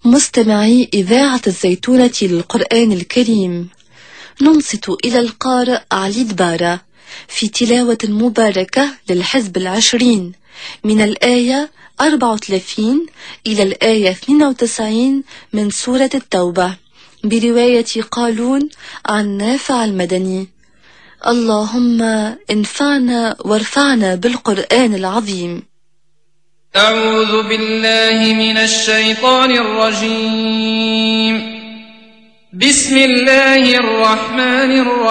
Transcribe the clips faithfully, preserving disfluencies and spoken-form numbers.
مستمعي إذاعة الزيتونة للقرآن الكريم، ننصت إلى القارئ علي دبارة في تلاوة مباركة للحزب العشرين من الآية أربعة وثلاثين إلى الآية اثنين وتسعين من سورة التوبة برواية قالون عن نافع المدني. اللهم انفعنا وارفعنا بالقرآن العظيم. أعوذ بالله من الشيطان الرجيم. بسم الله الرحمن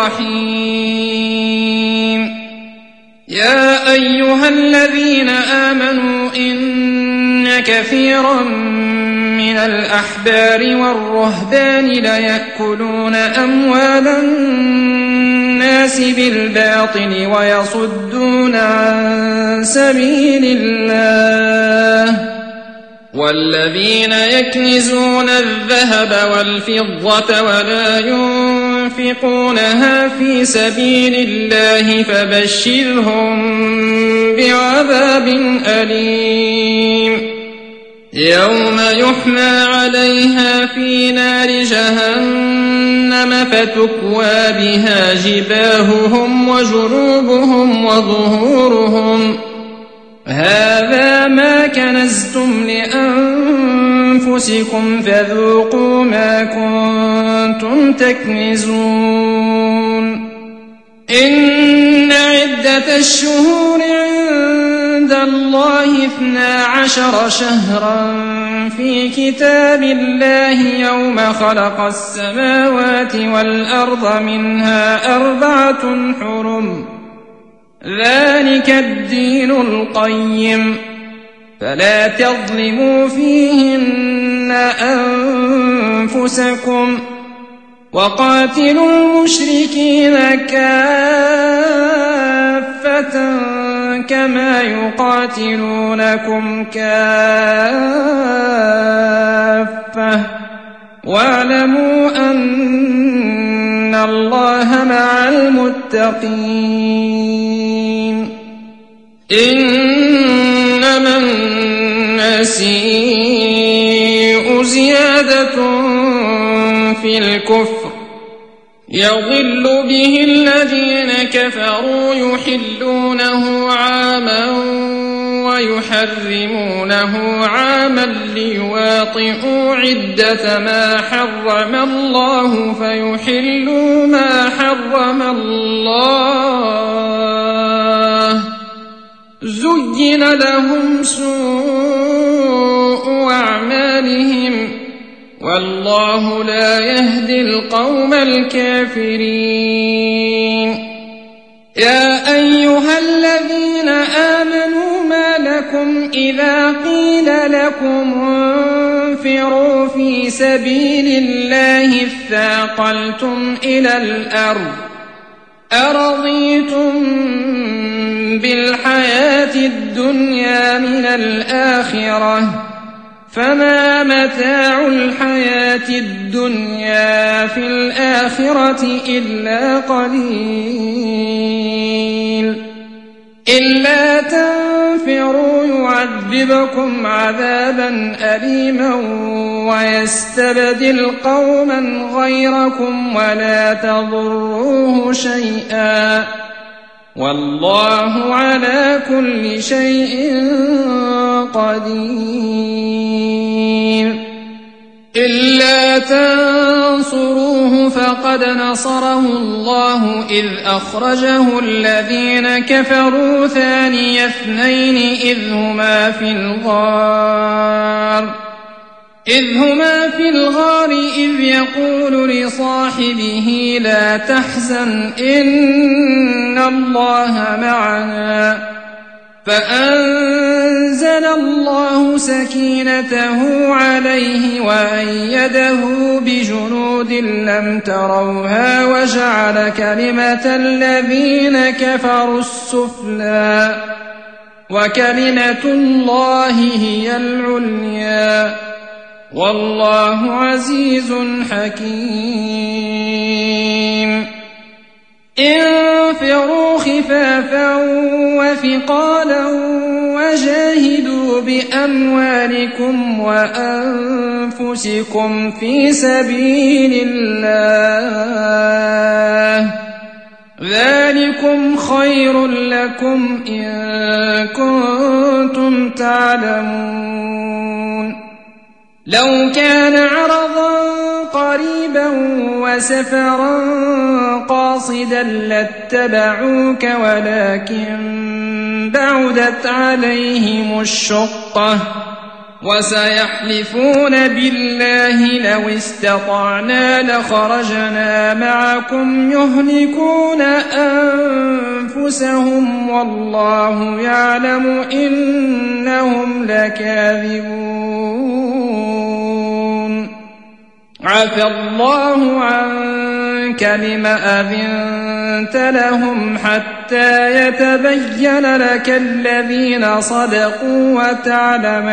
الرحيم. يا أيها الذين آمنوا إن كثيرا من الأحبار والرهبان ليأكلون أموال الناس بالباطل ويصدون عن سبيل الله، والذين يكنزون الذهب والفضة ولا ينفقونها في سبيل الله فبشرهم بعذاب أليم. يوم يحمى عليها في نار جهنم فتكوى بها جباههم وجنوبهم وظهورهم، هذا ما كنزتم لأنفسكم فذوقوا ما كنتم تكنزون. إن عدة الشهور عند الله اثنا عشر شهرا في كتاب الله يوم خلق السماوات والأرض منها أربعة حرم، ذلك الدين القيم، فلا تظلموا فيهن أنفسكم، وقاتلوا المشركين كافة كما يقاتلونكم كافة، واعلموا أن الله مع المتقين. إنما النسيء زيادة في الكفر يضل به الذين كفروا يحلونه عاما ويحرمونه عاما ليواطئوا عدة ما حرم الله فيحلوا ما حرم الله. زين لهم سوء أعمالهم والله لا يهدي القوم الكافرين. يا أيها الذين آمنوا ما لكم إذا قيل لكم انفروا في سبيل الله اثاقلتم إلى الأرض، أرضيتم بالحياة الدنيا من الآخرة، فما متاع الحياة الدنيا في الآخرة إلا قليل. إلا تنفروا يعذبكم عذابا أليما ويستبدل قوما غيركم ولا تضروه شيئا، والله على كل شيء قدير. إلا تنصروه فقد نصره الله إذ أخرجه الذين كفروا ثاني اثنين إذ هما في الغار إذ هما في الغار إذ يقول لصاحبه لا تحزن إن الله معنا، فأنزل الله سكينته عليه وأيده بجنود لم تروها وجعل كلمة الذين كفروا السفلى وكلمة الله هي العليا، والله عزيز حكيم. انفروا خفافا وثقالا وجاهدوا بأموالكم وأنفسكم في سبيل الله ذلكم خير لكم إن كنتم تعلمون لو كان عرضا قريبا وسفرا قاصدا لاتبعوك ولكن بعدت عليهم الشقة وسيحلفون بالله لو استطعنا لخرجنا معكم يهلكون أنفسهم والله يعلم إنهم لكاذبون عفى الله عنك لم أذنت لهم حتى يتبين لك الذين صدقوا وتعلم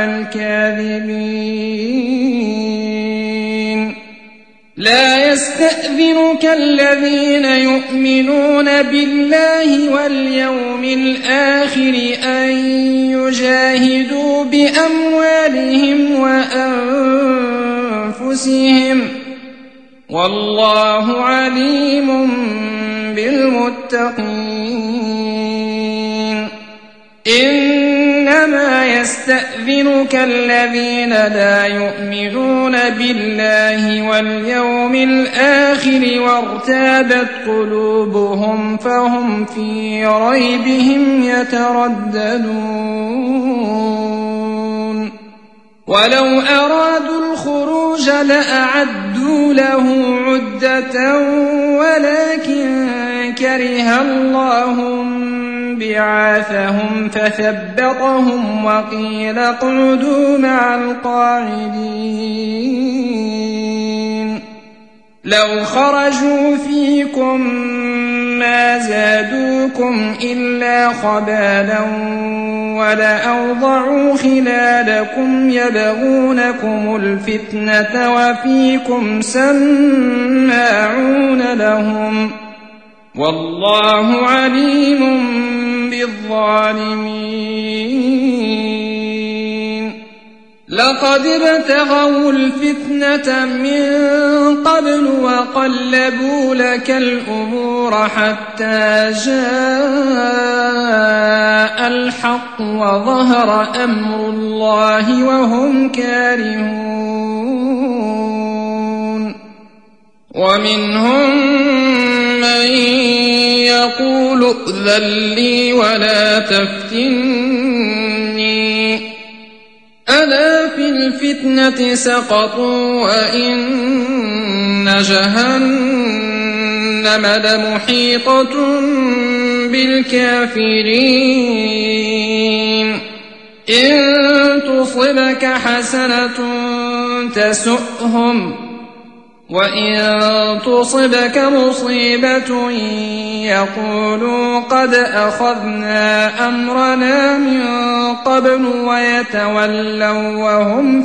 الكاذبين لا يستأذنك الذين يؤمنون بالله واليوم الآخر أن يجاهدوا بأموالهم وأنفسهم والله عليم بالمتقين إنما يستأذنك الذين لا يؤمنون بالله واليوم الآخر وارتابت قلوبهم فهم في ريبهم يترددون ولو أرادوا الخروج لأعدوا له عدة ولكن كره الله بعاثهم فثبطهم وقيل اقعدوا مع القاعدين لو خرجوا فيكم ما زادوكم إلا خبالا ولأوضعوا خلالكم يبغونكم الفتنة وفيكم سماعون لهم والله عليم بالظالمين لقد ابتغوا الفتنة من قبل وقلبوا لك الأمور حتى جاء الحق وظهر أمر الله وهم كارهون ومنهم من يقول ائذن لي ولا تفتني ألا في الفتنة سقطوا وإن جهنم لمحيطة بالكافرين إن تصبك حسنة تسؤهم وإن تصبك مصيبة يقولوا قد أخذنا أمرنا من قبل ويتولوا وهم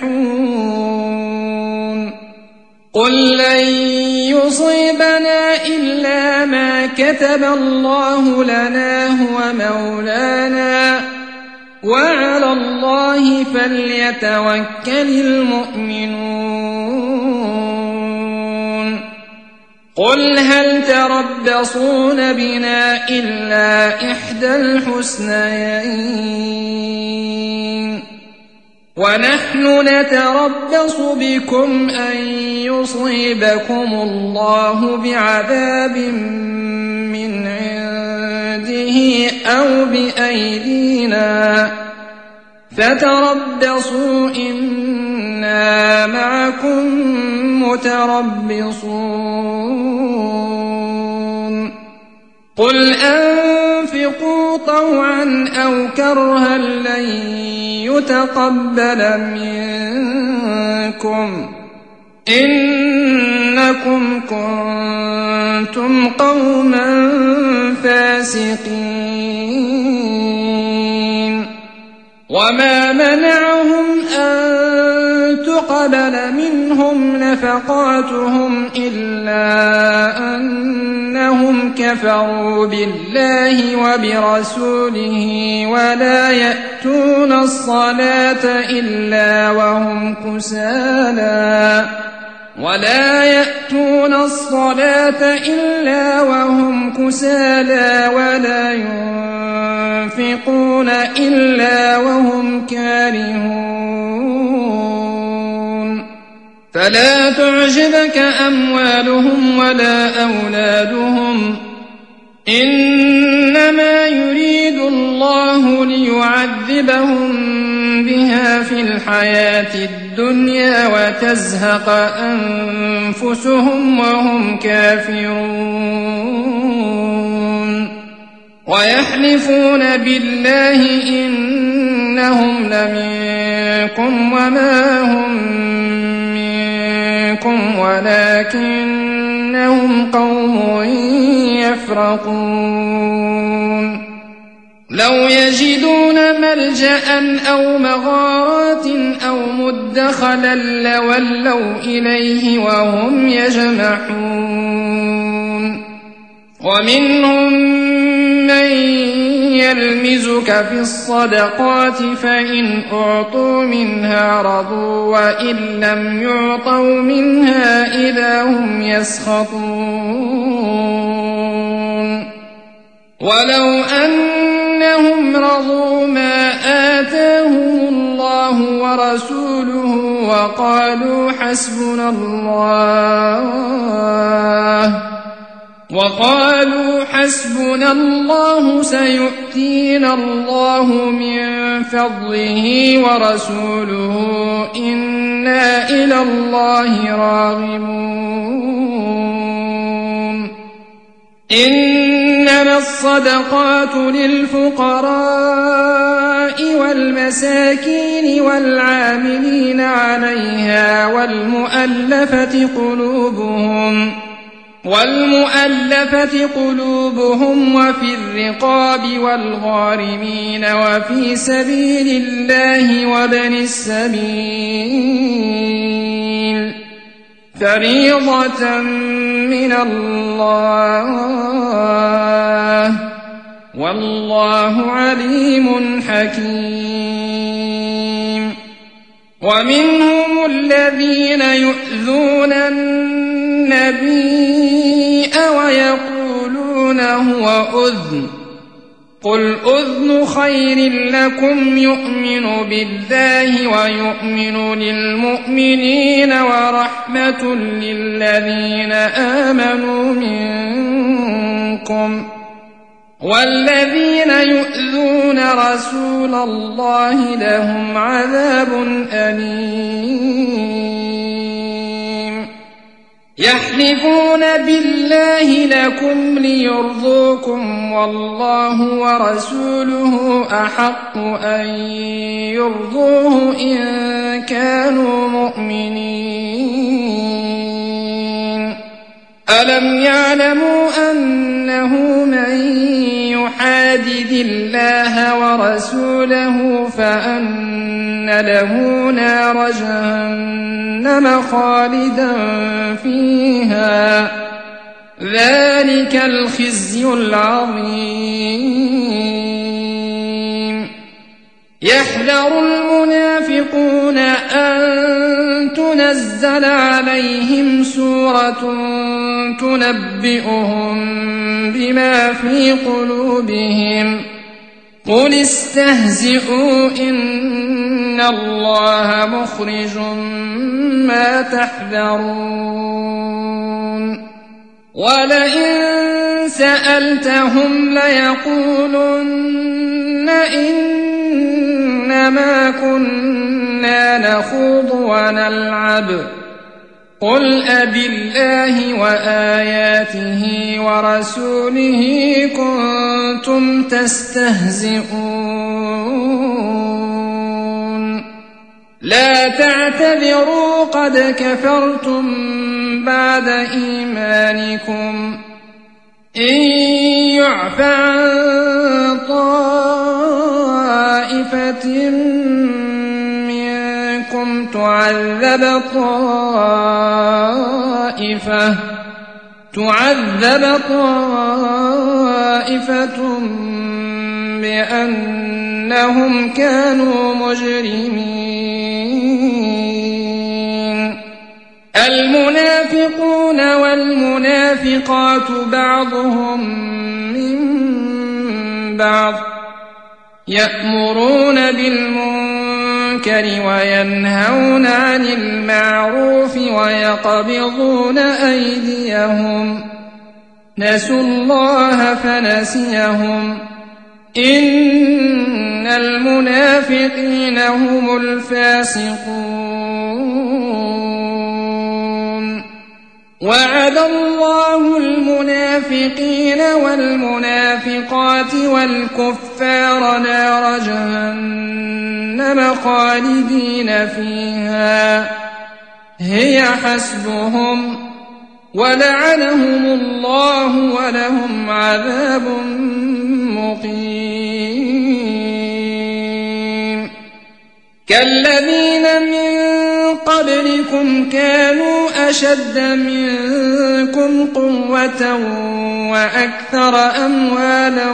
فرحون قل لن يصيبنا إلا ما كتب الله لنا هو مولانا وعلى الله فليتوكل المؤمنون قل هل تربصون بنا إلا إحدى الحسنيين ونحن نتربص بكم أن يصيبكم الله بعذاب من عنده أو بأيدينا فتربصوا إنا معكم متربصون قل أنفقوا طوعا أو كرها لن يتقبل منكم إنكم كنتم قوما فاسقين وما منعهم أن تقبل منهم نفقاتهم إلا أنهم كانوا كفروا بالله وبرسوله ولا يأتون الصلاة إلا وهم كسالى ولا يأتون الصلاة إلا وهم كسالى ولا ينفقون إلا وهم كارهون فلا تعجبك أموالهم ولا أولادهم إنما يريد الله ليعذبهم بها في الحياة الدنيا وتزهق أنفسهم وهم كافرون ويحلفون بالله إنهم لمنكم وما هم منكم ولكنهم قوم يفرقون لو يجدون ملجأ أو مغارات أو مدخلا لولوا إليه وهم يجمحون ومنهم من يلمزك في الصدقات فإن أعطوا منها رضوا وإن لم يعطوا منها إذا هم يسخطون ولو أنهم رضوا ما آتاهم الله ورسوله وقالوا حسبنا الله وقالوا حسبنا الله سيؤتينا الله من فضله ورسوله إنا إلى الله راغبون إنما الصدقات للفقراء والمساكين والعاملين عليها والمؤلفة قلوبهم والمؤلفة قلوبهم وفي الرقاب والغارمين وفي سبيل الله وابن السبيل فريضة من الله والله عليم حكيم ومنهم الذين يؤذون النبي ويقولون هو أذن قل أذن خير لكم يؤمن بالله ويؤمن للمؤمنين ورحمة للذين آمنوا منكم والذين يؤذون رسول الله لهم عذاب أليم يحلفون بالله لكم ليرضوكم والله ورسوله أحق أن يرضوه إن كانوا مؤمنين ألم يعلموا أنه من يحادد الله ورسوله فأن له نار جهنم خالدا فيها ذلك الخزي العظيم يحذر المنافقون أن تنزل عليهم سورة تنبئهم بما في قلوبهم قل استهزئوا إن الله مخرج ما تحذرون ولئن سألتهم ليقولن إنما كنا نخوض ونلعب قل أبالله وآياته ورسوله كنتم تستهزئون لا تعتذروا قد كفرتم بعد إيمانكم إن يعف عن طائفة منكم تعذب طائفة تعذب طائفة بأنهم كانوا مجرمين. المنافقون والمنافقات بعضهم من بعض يأمرون بالمنكر وينهون عن المعروف ويقبضون أيديهم نسوا الله فنسيهم إن المنافقين هم الفاسقون. وعد الله المنافقين والمنافقات والكفار نار جهنم خالدين فيها هي حسبهم ولعنهم الله ولهم عذاب مقيم. كالذين من قبلكم كانوا أشد منكم قوة وأكثر أموالا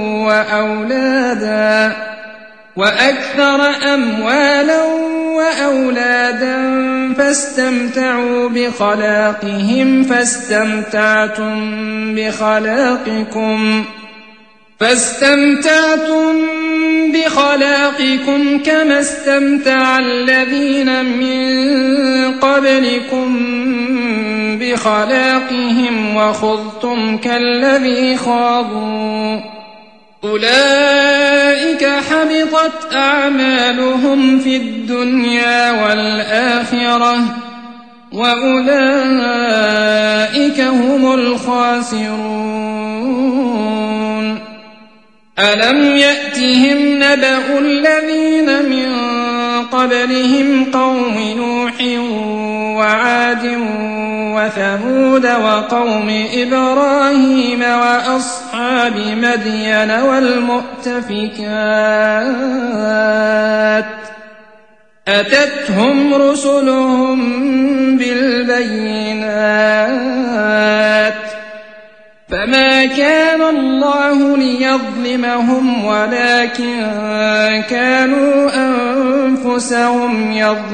وأولادا وأكثر أموالا وأولادا فاستمتعوا بخلاقهم فاستمتعتم بخلاقكم فاستمتعتم بخلاقكم كما استمتع الذين من قبلكم بخلاقهم وخضتم كالذي خاضوا أولئك حبطت أعمالهم في الدنيا والآخرة وأولئك هم الخاسرون. ألم يأتهم نبأ الذين من قبلهم قوم نوح وعاد وثمود وقوم إبراهيم وأصحاب مدين والمؤتفكات أتتهم رسلهم بالبينات فما كان الله ليظلمهم ولكن كانوا أنفسهم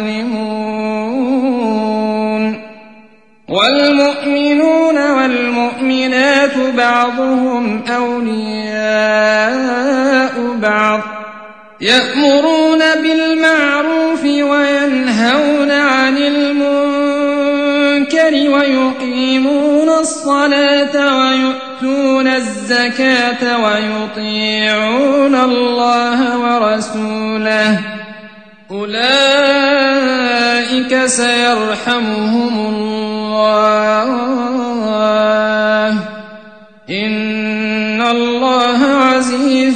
يظلمون. والمؤمنون والمؤمنات بعضهم أولياء بعض يأمرون بالمعروف وينهون عن المنكر ويقيمون الصلاة ويؤتون الزكاة ويطيعون الله ورسوله أولئك سيرحمهم الله إن الله عزيز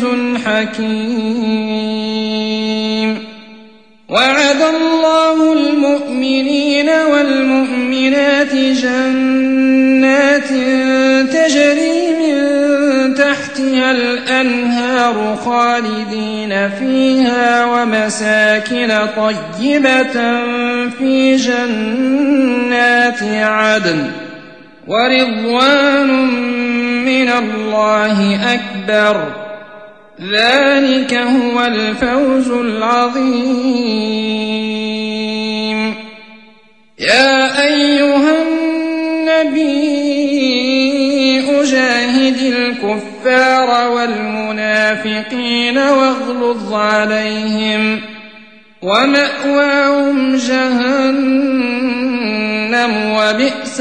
حكيم. وعد الله المؤمنين والمؤمنات جنات تجري من تحتها الأنهار خالدين فيها ومساكن طيبة في جنات عدن ورضوان من الله أكبر ذلك هو الفوز العظيم. يا أيها النبي جاهد الكفار والمنافقين واغلظ عليهم ومأواهم جهنم وبئس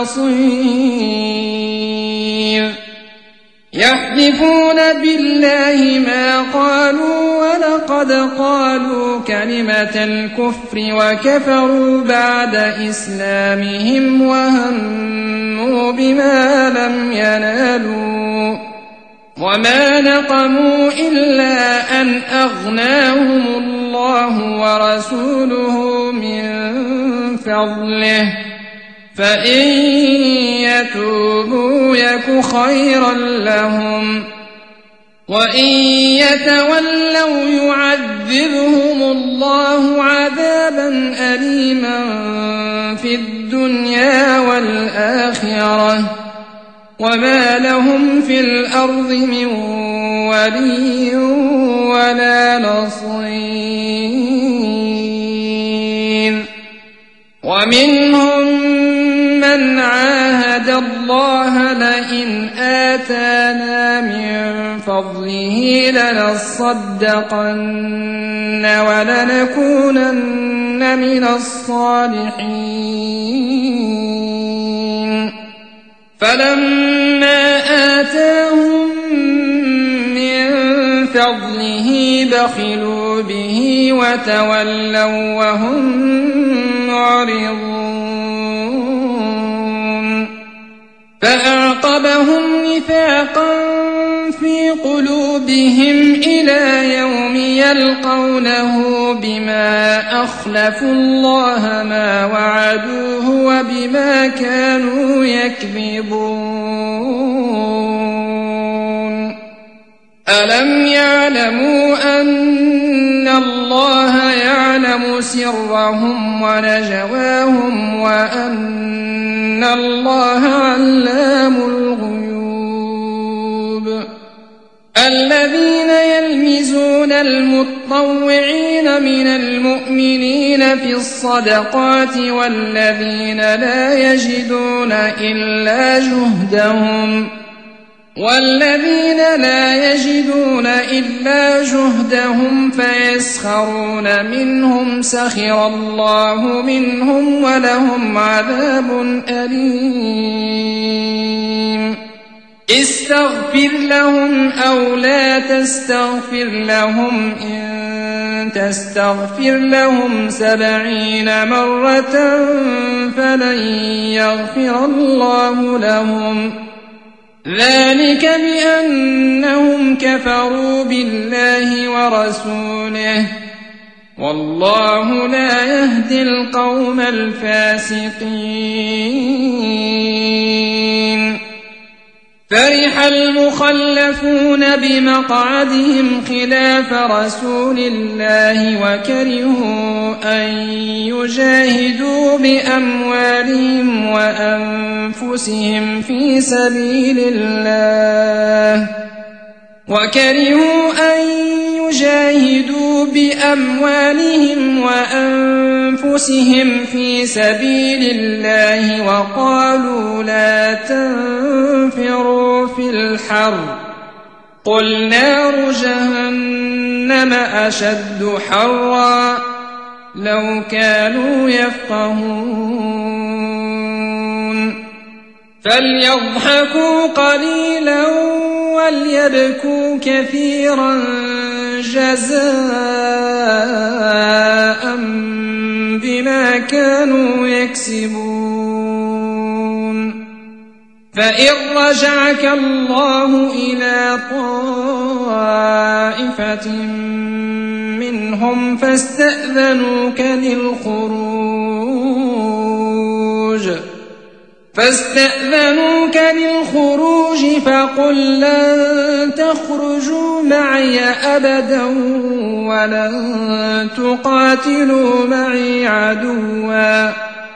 المصير. يحلفون بالله ما قالوا ولقد قالوا كلمة الكفر وكفروا بعد إسلامهم وهموا بما لم ينالوا وما نقموا إلا أن أغناهم الله ورسوله من فضله فإن يتوبوا يك خيرا لهم وإن يتولوا يعذبهم الله عذابا أليما في الدنيا والآخرة وما لهم في الأرض من ولي ولا نصير ومنهم من عاهد الله لئن آتانا من فضله لنصدقن ولنكونن من الصالحين فلما آتاهم من فضله بخلوا به وتولوا وهم معرضون فأعقبهم نفاقا في قلوبهم إلى يوم يلقونه بما أخلفوا الله ما وعدوه وبما كانوا يكذبون ألم يعلموا أن الله يعلم سرهم ونجواهم وأن الله علام الغيوب الذين يلمزون المطوعين من المؤمنين في الصدقات والذين لا يجدون إلا جهدهم والذين لا يجدون إلا جهدهم فيسخرون منهم سخر الله منهم ولهم عذاب أليم استغفر لهم أو لا تستغفر لهم إن تستغفر لهم سبعين مرة فلن يغفر الله لهم ذلك بأنهم كفروا بالله ورسوله والله لا يهدي القوم الفاسقين فرح المخلفون بمقعدهم خلاف رسول الله وكرهوا أن يجاهدوا بأموالهم وأنفسهم في سبيل الله وكرهوا أن يجاهدوا بأموالهم وأنفسهم في سبيل الله وقالوا لا تنفروا في الحر قل نار جهنم أشد حرا لو كانوا يفقهون فليضحكوا قليلا وليبكوا كثيرا جزاء بما كانوا يكسبون فإن رجعك الله إلى طائفة منهم فاستأذنوك للخروج فاستأذنوك للخروج فقل لن تخرجوا معي أبدا ولن تقاتلوا معي عدوا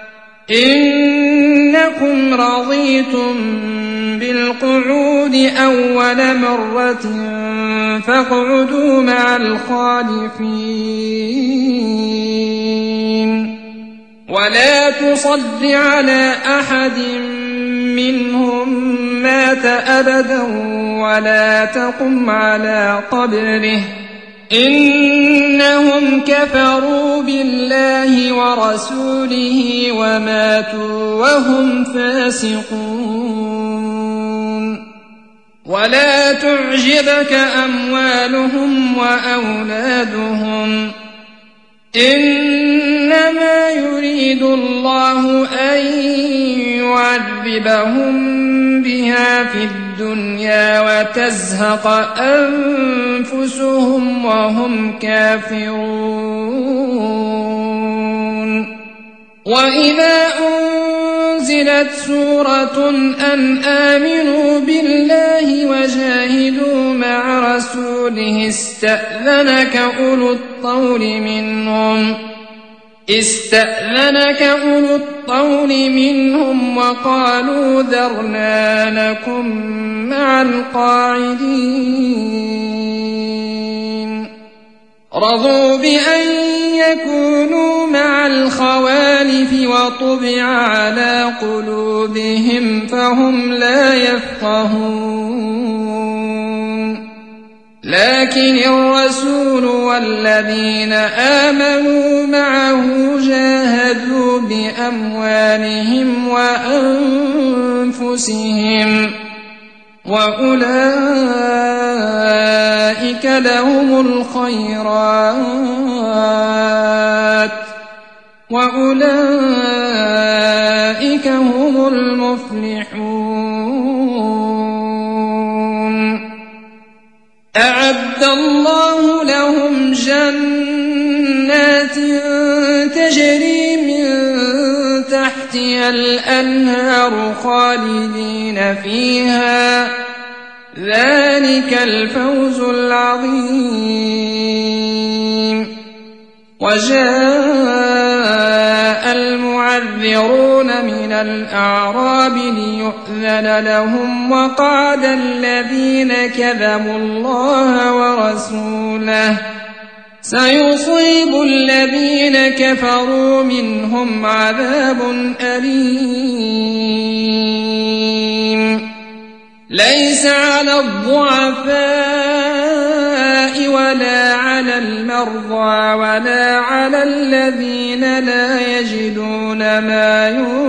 إنكم رضيتم بالقعود أول مرة فاقعدوا مع الخالفين ولا تصد على أحد منهم مات أبدا ولا تقم على قبره إنهم كفروا بالله ورسوله وماتوا وهم فاسقون ولا تعجبك أموالهم وأولادهم إنما يريد الله أن يعذبهم بها في الدنيا وتزهق أنفسهم وهم كافرون وإذا أنزلت سورة أن آمنوا بالله وجاهدوا مع رسوله استأذنك أولو الطول منهم استأذنك أولو الطول منهم وقالوا ذرنا نكن مع القاعدين رضوا بأن يكونوا مع الخوالف وطبع على قلوبهم فهم لا يفقهون لكن الرسول والذين آمنوا معه جاهدوا بأموالهم وأنفسهم وأولئك لهم الخيرات وأولئك هم المفلحون أعد الله لهم جنات تجري من تحتها الأنهار خالدين فيها ذلك الفوز العظيم وجاء المعذرون من الأعراب ليؤذن لهم وقعد الذين كذبوا الله ورسوله سيصيب الذين كفروا منهم عذاب أليم ليس على الضعفاء ولا على المرضى ولا على الذين لا يجدون ما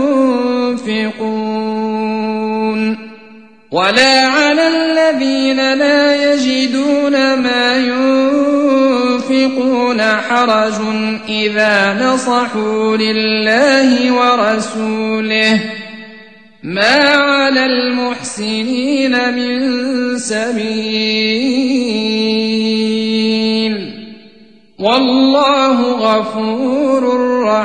ينفقون ولا على الذين لا يجدون ما ينفقون حرج إذا نصحوا لله ورسوله ما على المحسنين من سبيل والله غفور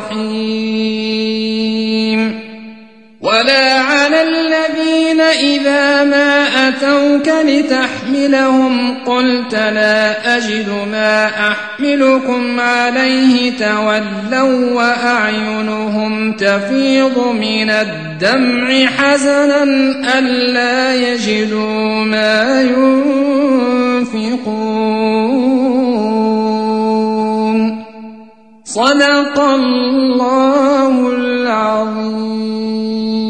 رحيم ولا على الذين إذا ما أتوك لتحملهم قلت لا أجد ما أحملكم عليه تولوا وأعينهم تفيض من الدمع حزنا ألا يجدوا ما ينفقون صدق الله العظيم.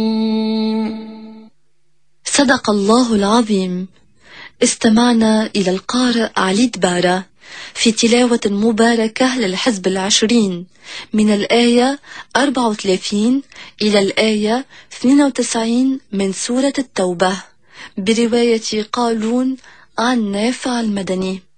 صدق الله العظيم. استمعنا إلى القارئ علي دبارة في تلاوة مباركة للحزب العشرين من الآية أربعة وثلاثين إلى الآية اثنين وتسعين من سورة التوبة برواية قالون عن نافع المدني.